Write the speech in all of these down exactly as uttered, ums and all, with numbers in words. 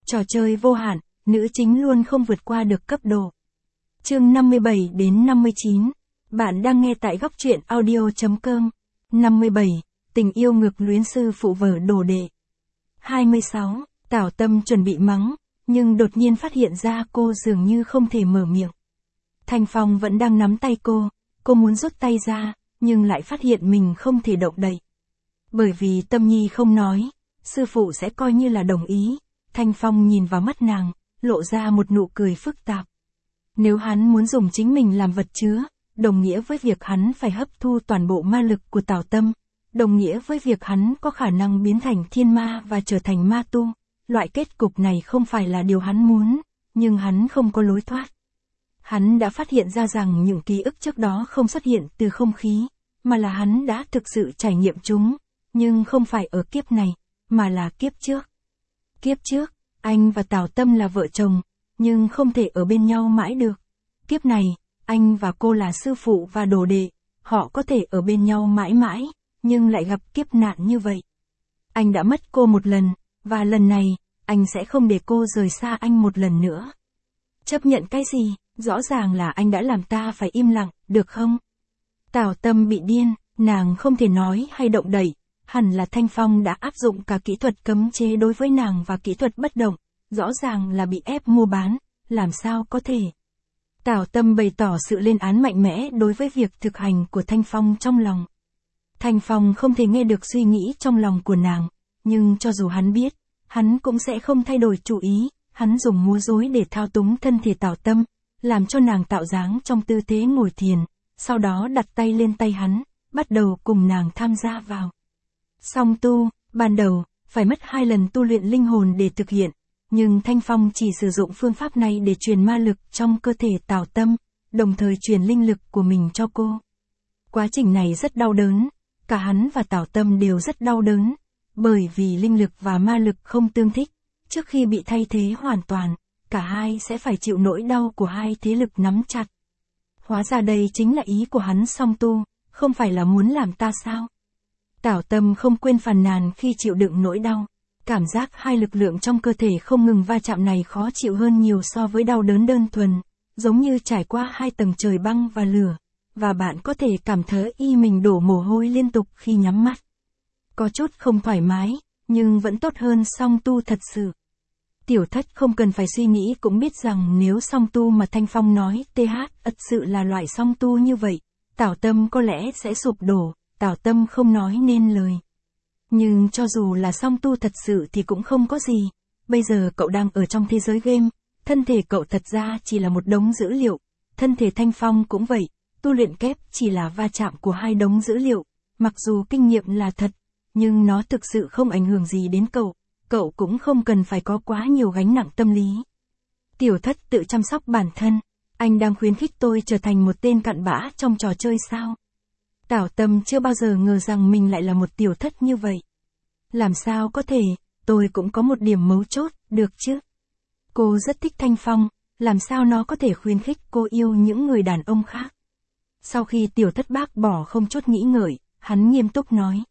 Trò chơi vô hạn, nữ chính luôn không vượt qua được cấp độ. Chương năm mươi bảy đến năm mươi chín. Bạn đang nghe tại góc truyện audio chấm com. năm mươi bảy. Tình yêu ngược luyến sư phụ vở đồ đệ. hai mươi sáu. Tảo Tâm chuẩn bị mắng, nhưng đột nhiên phát hiện ra cô dường như không thể mở miệng. Thanh Phong vẫn đang nắm tay cô, cô muốn rút tay ra, nhưng lại phát hiện mình không thể động đậy. Bởi vì Tâm Nhi không nói, sư phụ sẽ coi như là đồng ý. Thanh Phong nhìn vào mắt nàng, lộ ra một nụ cười phức tạp. Nếu hắn muốn dùng chính mình làm vật chứa, đồng nghĩa với việc hắn phải hấp thu toàn bộ ma lực của Tảo Tâm, đồng nghĩa với việc hắn có khả năng biến thành thiên ma và trở thành ma tu. Loại kết cục này không phải là điều hắn muốn, nhưng hắn không có lối thoát. Hắn đã phát hiện ra rằng những ký ức trước đó không xuất hiện từ không khí, mà là hắn đã thực sự trải nghiệm chúng, nhưng không phải ở kiếp này, mà là kiếp trước. Kiếp trước, anh và Tảo Tâm là vợ chồng, nhưng không thể ở bên nhau mãi được. Kiếp này, anh và cô là sư phụ và đồ đệ, họ có thể ở bên nhau mãi mãi, nhưng lại gặp kiếp nạn như vậy. Anh đã mất cô một lần, và lần này, anh sẽ không để cô rời xa anh một lần nữa. Chấp nhận cái gì? Rõ ràng là anh đã làm ta phải im lặng, được không? Tảo Tâm bị điên, nàng không thể nói hay động đậy. Hẳn là Thanh Phong đã áp dụng cả kỹ thuật cấm chế đối với nàng và kỹ thuật bất động, rõ ràng là bị ép mua bán, làm sao có thể. Tảo Tâm bày tỏ sự lên án mạnh mẽ đối với việc thực hành của Thanh Phong trong lòng. Thanh Phong không thể nghe được suy nghĩ trong lòng của nàng, nhưng cho dù hắn biết, hắn cũng sẽ không thay đổi chủ ý, hắn dùng múa rối để thao túng thân thể Tảo Tâm, làm cho nàng tạo dáng trong tư thế ngồi thiền, sau đó đặt tay lên tay hắn, bắt đầu cùng nàng tham gia vào. Song tu, ban đầu, phải mất hai lần tu luyện linh hồn để thực hiện, nhưng Thanh Phong chỉ sử dụng phương pháp này để truyền ma lực trong cơ thể Tảo Tâm, đồng thời truyền linh lực của mình cho cô. Quá trình này rất đau đớn, cả hắn và Tảo Tâm đều rất đau đớn, bởi vì linh lực và ma lực không tương thích, trước khi bị thay thế hoàn toàn, cả hai sẽ phải chịu nỗi đau của hai thế lực nắm chặt. Hóa ra đây chính là ý của hắn song tu, không phải là muốn làm ta sao? Tảo Tâm không quên phàn nàn khi chịu đựng nỗi đau. Cảm giác hai lực lượng trong cơ thể không ngừng va chạm này khó chịu hơn nhiều so với đau đớn đơn thuần, giống như trải qua hai tầng trời băng và lửa, và bạn có thể cảm thấy y mình đổ mồ hôi liên tục khi nhắm mắt. Có chút không thoải mái, nhưng vẫn tốt hơn song tu thật sự. Tiểu Thất không cần phải suy nghĩ cũng biết rằng nếu song tu mà Thanh Phong nói th thật sự là loại song tu như vậy, Tảo Tâm có lẽ sẽ sụp đổ. Tảo Tâm không nói nên lời. Nhưng cho dù là song tu thật sự thì cũng không có gì. Bây giờ cậu đang ở trong thế giới game, thân thể cậu thật ra chỉ là một đống dữ liệu. Thân thể Thanh Phong cũng vậy, tu luyện kép chỉ là va chạm của hai đống dữ liệu. Mặc dù kinh nghiệm là thật, nhưng nó thực sự không ảnh hưởng gì đến cậu. Cậu cũng không cần phải có quá nhiều gánh nặng tâm lý. Tiểu Thất tự chăm sóc bản thân. Anh đang khuyến khích tôi trở thành một tên cặn bã trong trò chơi sao? Tảo Tâm chưa bao giờ ngờ rằng mình lại là một Tiểu Thất như vậy. Làm sao có thể, tôi cũng có một điểm mấu chốt, được chứ? Cô rất thích Thanh Phong, làm sao nó có thể khuyến khích cô yêu những người đàn ông khác? Sau khi Tiểu Thất bác bỏ không chút nghĩ ngợi, hắn nghiêm túc nói.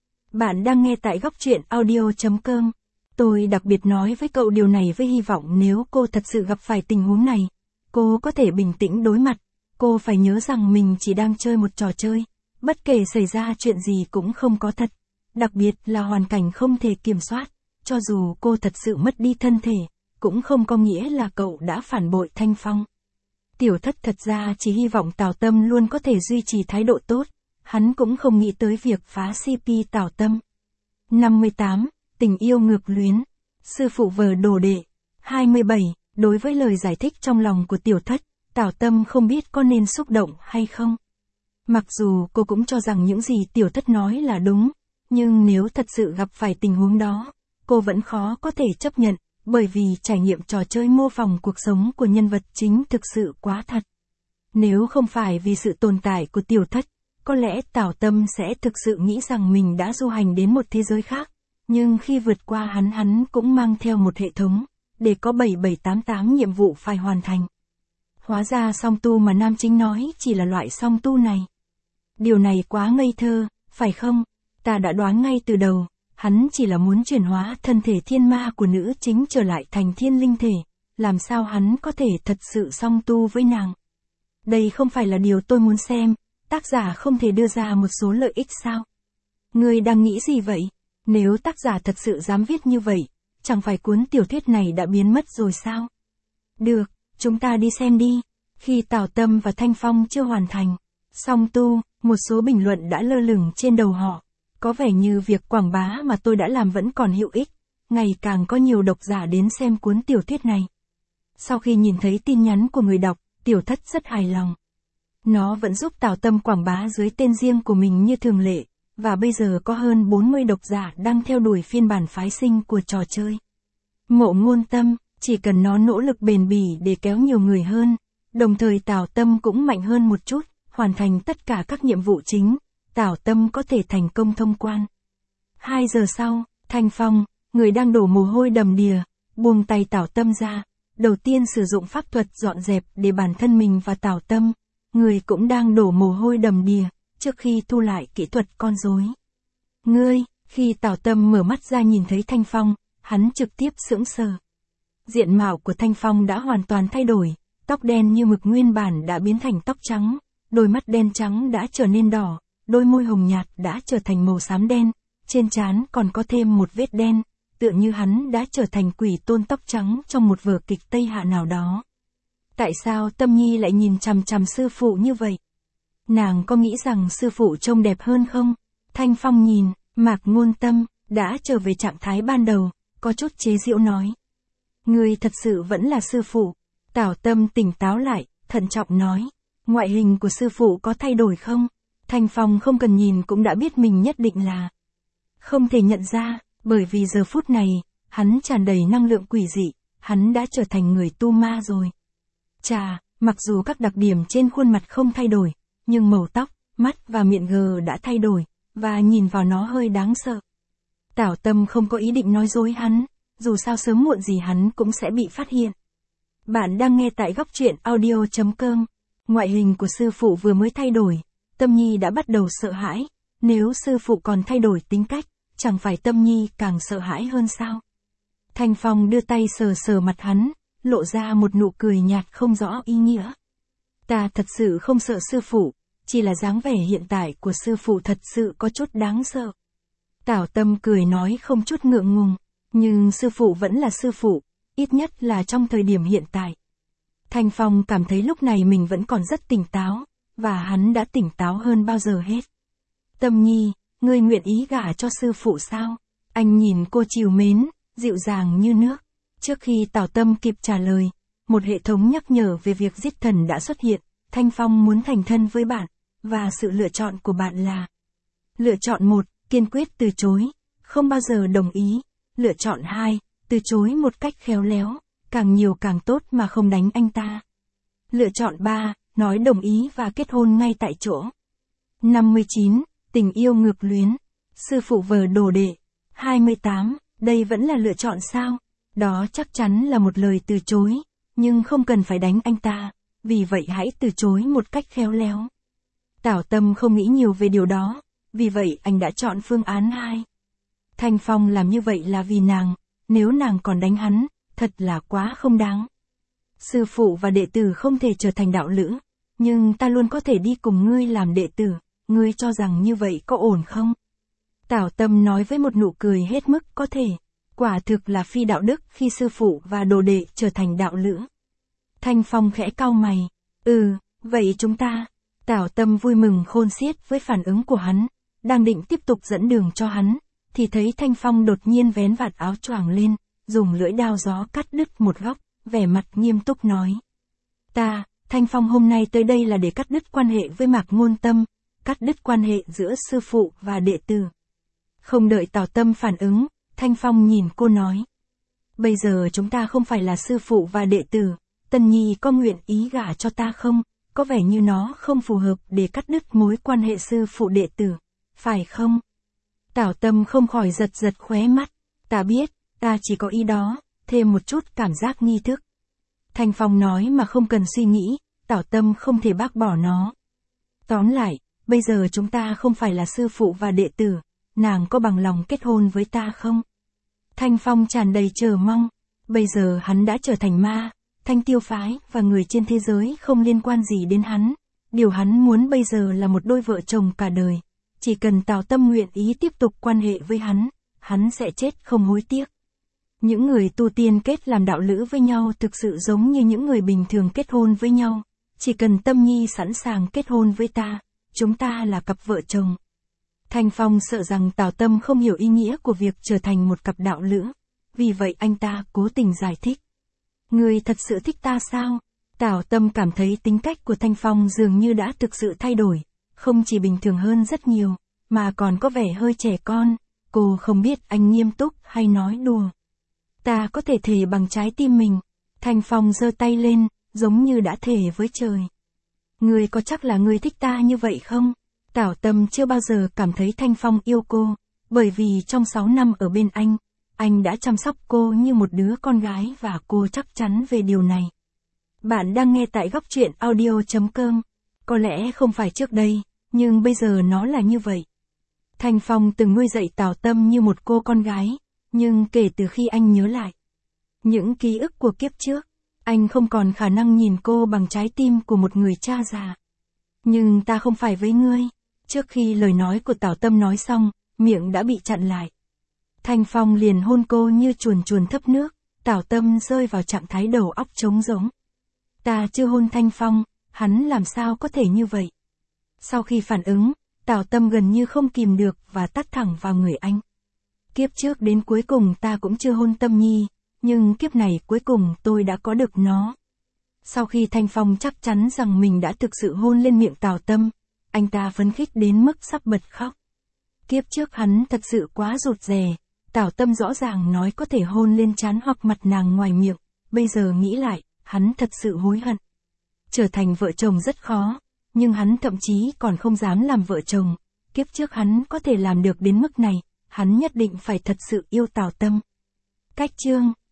Bạn đang nghe tại góc truyện audio chấm com. Tôi đặc biệt nói với cậu điều này với hy vọng nếu cô thật sự gặp phải tình huống này, cô có thể bình tĩnh đối mặt. Cô phải nhớ rằng mình chỉ đang chơi một trò chơi. Bất kể xảy ra chuyện gì cũng không có thật, đặc biệt là hoàn cảnh không thể kiểm soát, cho dù cô thật sự mất đi thân thể, cũng không có nghĩa là cậu đã phản bội Thanh Phong. Tiểu Thất thật ra chỉ hy vọng Tảo Tâm luôn có thể duy trì thái độ tốt, hắn cũng không nghĩ tới việc phá xê pê Tảo Tâm. năm mươi tám. Tình yêu ngược luyến, sư phụ vờ đồ đệ. hai mươi bảy. Đối với lời giải thích trong lòng của Tiểu Thất, Tảo Tâm không biết có nên xúc động hay không. Mặc dù cô cũng cho rằng những gì Tiểu Thất nói là đúng, nhưng nếu thật sự gặp phải tình huống đó, cô vẫn khó có thể chấp nhận, bởi vì trải nghiệm trò chơi mô phỏng cuộc sống của nhân vật chính thực sự quá thật. Nếu không phải vì sự tồn tại của Tiểu Thất, có lẽ Tảo Tâm sẽ thực sự nghĩ rằng mình đã du hành đến một thế giới khác, nhưng khi vượt qua hắn hắn cũng mang theo một hệ thống, để có bảy bảy tám tám nhiệm vụ phải hoàn thành. Hóa ra song tu mà nam chính nói chỉ là loại song tu này. Điều này quá ngây thơ, phải không? Ta đã đoán ngay từ đầu, hắn chỉ là muốn chuyển hóa thân thể thiên ma của nữ chính trở lại thành thiên linh thể, làm sao hắn có thể thật sự song tu với nàng. Đây không phải là điều tôi muốn xem, tác giả không thể đưa ra một số lợi ích sao? Ngươi đang nghĩ gì vậy? Nếu tác giả thật sự dám viết như vậy, chẳng phải cuốn tiểu thuyết này đã biến mất rồi sao? Được, chúng ta đi xem đi. Khi Tào Tâm và Thanh Phong chưa hoàn thành song tu, một số bình luận đã lơ lửng trên đầu họ. Có vẻ như việc quảng bá mà tôi đã làm vẫn còn hữu ích, ngày càng có nhiều độc giả đến xem cuốn tiểu thuyết này. Sau khi nhìn thấy tin nhắn của người đọc, Tiểu Thất rất hài lòng. Nó vẫn giúp Tào Tâm quảng bá dưới tên riêng của mình như thường lệ, và bây giờ có hơn bốn mươi độc giả đang theo đuổi phiên bản phái sinh của trò chơi. Mộ Ngôn Tâm, chỉ cần nó nỗ lực bền bỉ để kéo nhiều người hơn, đồng thời Tào Tâm cũng mạnh hơn một chút, hoàn thành tất cả các nhiệm vụ chính, Tào Tâm có thể thành công thông quan. Hai giờ sau, Thanh Phong, người đang đổ mồ hôi đầm đìa, buông tay Tào Tâm ra, đầu tiên sử dụng pháp thuật dọn dẹp để bản thân mình và Tào Tâm, người cũng đang đổ mồ hôi đầm đìa, trước khi thu lại kỹ thuật con rối. Ngươi, khi Tào Tâm mở mắt ra nhìn thấy Thanh Phong, hắn trực tiếp sững sờ. Diện mạo của Thanh Phong đã hoàn toàn thay đổi, tóc đen như mực nguyên bản đã biến thành tóc trắng, đôi mắt đen trắng đã trở nên đỏ, đôi môi hồng nhạt đã trở thành màu xám đen, trên trán còn có thêm một vết đen, tựa như hắn đã trở thành quỷ tôn tóc trắng trong một vở kịch Tây Hạ nào đó. Tại sao Tâm Nhi lại nhìn chằm chằm sư phụ như vậy? Nàng có nghĩ rằng sư phụ trông đẹp hơn không? Thanh Phong nhìn, Mạc Ngôn Tâm, đã trở về trạng thái ban đầu, có chút chế giễu nói. Ngươi thật sự vẫn là sư phụ. Tào Tâm tỉnh táo lại, thận trọng nói. Ngoại hình của sư phụ có thay đổi không? Thanh Phong không cần nhìn cũng đã biết mình nhất định là không thể nhận ra, bởi vì giờ phút này, hắn tràn đầy năng lượng quỷ dị, hắn đã trở thành người tu ma rồi. Chà, mặc dù các đặc điểm trên khuôn mặt không thay đổi, nhưng màu tóc, mắt và miệng gờ đã thay đổi, và nhìn vào nó hơi đáng sợ. Tào Tâm không có ý định nói dối hắn, dù sao sớm muộn gì hắn cũng sẽ bị phát hiện. Bạn đang nghe tại góc truyện audio chấm com. Ngoại hình của sư phụ vừa mới thay đổi, Tâm Nhi đã bắt đầu sợ hãi, nếu sư phụ còn thay đổi tính cách, chẳng phải Tâm Nhi càng sợ hãi hơn sao? Thanh Phong đưa tay sờ sờ mặt hắn, lộ ra một nụ cười nhạt không rõ ý nghĩa. Ta thật sự không sợ sư phụ, chỉ là dáng vẻ hiện tại của sư phụ thật sự có chút đáng sợ. Tào Tâm cười nói không chút ngượng ngùng, nhưng sư phụ vẫn là sư phụ, ít nhất là trong thời điểm hiện tại. Thanh Phong cảm thấy lúc này mình vẫn còn rất tỉnh táo, và hắn đã tỉnh táo hơn bao giờ hết. Tâm Nhi, ngươi nguyện ý gả cho sư phụ sao? Anh nhìn cô trìu mến, dịu dàng như nước. Trước khi Tào Tâm kịp trả lời, một hệ thống nhắc nhở về việc giết thần đã xuất hiện. Thanh Phong muốn thành thân với bạn, và sự lựa chọn của bạn là: lựa chọn một, kiên quyết từ chối, không bao giờ đồng ý. Lựa chọn hai, từ chối một cách khéo léo, càng nhiều càng tốt mà không đánh anh ta. Lựa chọn ba, nói đồng ý và kết hôn ngay tại chỗ. năm mươi chín, tình yêu ngược luyến. Sư phụ vờ đồ đệ. hai mươi tám, đây vẫn là lựa chọn sao? Đó chắc chắn là một lời từ chối, nhưng không cần phải đánh anh ta, vì vậy hãy từ chối một cách khéo léo. Tào Tâm không nghĩ nhiều về điều đó, vì vậy anh đã chọn phương án hai. Thanh Phong làm như vậy là vì nàng, nếu nàng còn đánh hắn, thật là quá không đáng. Sư phụ và đệ tử không thể trở thành đạo lữ, nhưng ta luôn có thể đi cùng ngươi làm đệ tử, ngươi cho rằng như vậy có ổn không? Tào Tâm nói với một nụ cười hết mức có thể, quả thực là phi đạo đức khi sư phụ và đồ đệ trở thành đạo lữ. Thanh Phong khẽ cau mày, ừ, vậy chúng ta. Tào Tâm vui mừng khôn xiết với phản ứng của hắn, đang định tiếp tục dẫn đường cho hắn, thì thấy Thanh Phong đột nhiên vén vạt áo choàng lên, dùng lưỡi đao gió cắt đứt một góc, vẻ mặt nghiêm túc nói. Ta, Thanh Phong hôm nay tới đây là để cắt đứt quan hệ với Mạc Ngôn Tâm, cắt đứt quan hệ giữa sư phụ và đệ tử. Không đợi Tào Tâm phản ứng, Thanh Phong nhìn cô nói. Bây giờ chúng ta không phải là sư phụ và đệ tử, Tân Nhi có nguyện ý gả cho ta không? Có vẻ như nó không phù hợp để cắt đứt mối quan hệ sư phụ đệ tử, phải không? Tào Tâm không khỏi giật giật khóe mắt. Ta biết, ta chỉ có ý đó, thêm một chút cảm giác nghi thức. Thanh Phong nói mà không cần suy nghĩ, Tào Tâm không thể bác bỏ nó. Tóm lại, bây giờ chúng ta không phải là sư phụ và đệ tử, nàng có bằng lòng kết hôn với ta không? Thanh Phong tràn đầy chờ mong. Bây giờ hắn đã trở thành ma, Thanh Tiêu phái và người trên thế giới không liên quan gì đến hắn. Điều hắn muốn bây giờ là một đôi vợ chồng cả đời. Chỉ cần Tào Tâm nguyện ý tiếp tục quan hệ với hắn, hắn sẽ chết không hối tiếc. Những người tu tiên kết làm đạo lữ với nhau thực sự giống như những người bình thường kết hôn với nhau. Chỉ cần Tâm Nhi sẵn sàng kết hôn với ta, chúng ta là cặp vợ chồng. Thanh Phong sợ rằng Tào Tâm không hiểu ý nghĩa của việc trở thành một cặp đạo lữ. Vì vậy anh ta cố tình giải thích. Ngươi thật sự thích ta sao? Tào Tâm cảm thấy tính cách của Thanh Phong dường như đã thực sự thay đổi. Không chỉ bình thường hơn rất nhiều, mà còn có vẻ hơi trẻ con. Cô không biết anh nghiêm túc hay nói đùa. Ta có thể thề bằng trái tim mình. Thanh Phong giơ tay lên, giống như đã thề với trời. Ngươi có chắc là ngươi thích ta như vậy không? Tào Tâm chưa bao giờ cảm thấy Thanh Phong yêu cô, bởi vì trong sáu năm ở bên anh, anh đã chăm sóc cô như một đứa con gái và cô chắc chắn về điều này. Bạn đang nghe tại góc truyện audio chấm com. Có lẽ không phải trước đây, nhưng bây giờ nó là như vậy. Thanh Phong từng nuôi dạy Tào Tâm như một cô con gái, nhưng kể từ khi anh nhớ lại những ký ức của kiếp trước, anh không còn khả năng nhìn cô bằng trái tim của một người cha già. Nhưng ta không phải với ngươi. Trước khi lời nói của Tào Tâm nói xong, miệng đã bị chặn lại. Thanh Phong liền hôn cô như chuồn chuồn thấp nước. Tào Tâm rơi vào trạng thái đầu óc trống rỗng. Ta chưa hôn Thanh Phong, hắn làm sao có thể như vậy? Sau khi phản ứng, Tào Tâm gần như không kìm được và tắt thẳng vào người anh. Kiếp trước đến cuối cùng ta cũng chưa hôn Tâm Nhi, nhưng kiếp này cuối cùng tôi đã có được nó. Sau khi Thanh Phong chắc chắn rằng mình đã thực sự hôn lên miệng Tào Tâm, anh ta phấn khích đến mức sắp bật khóc. Kiếp trước hắn thật sự quá rụt rè, Tào Tâm rõ ràng nói có thể hôn lên trán hoặc mặt nàng ngoài miệng, bây giờ nghĩ lại, hắn thật sự hối hận. Trở thành vợ chồng rất khó, nhưng hắn thậm chí còn không dám làm vợ chồng. Kiếp trước hắn có thể làm được đến mức này, hắn nhất định phải thật sự yêu Tào Tâm. Cách chương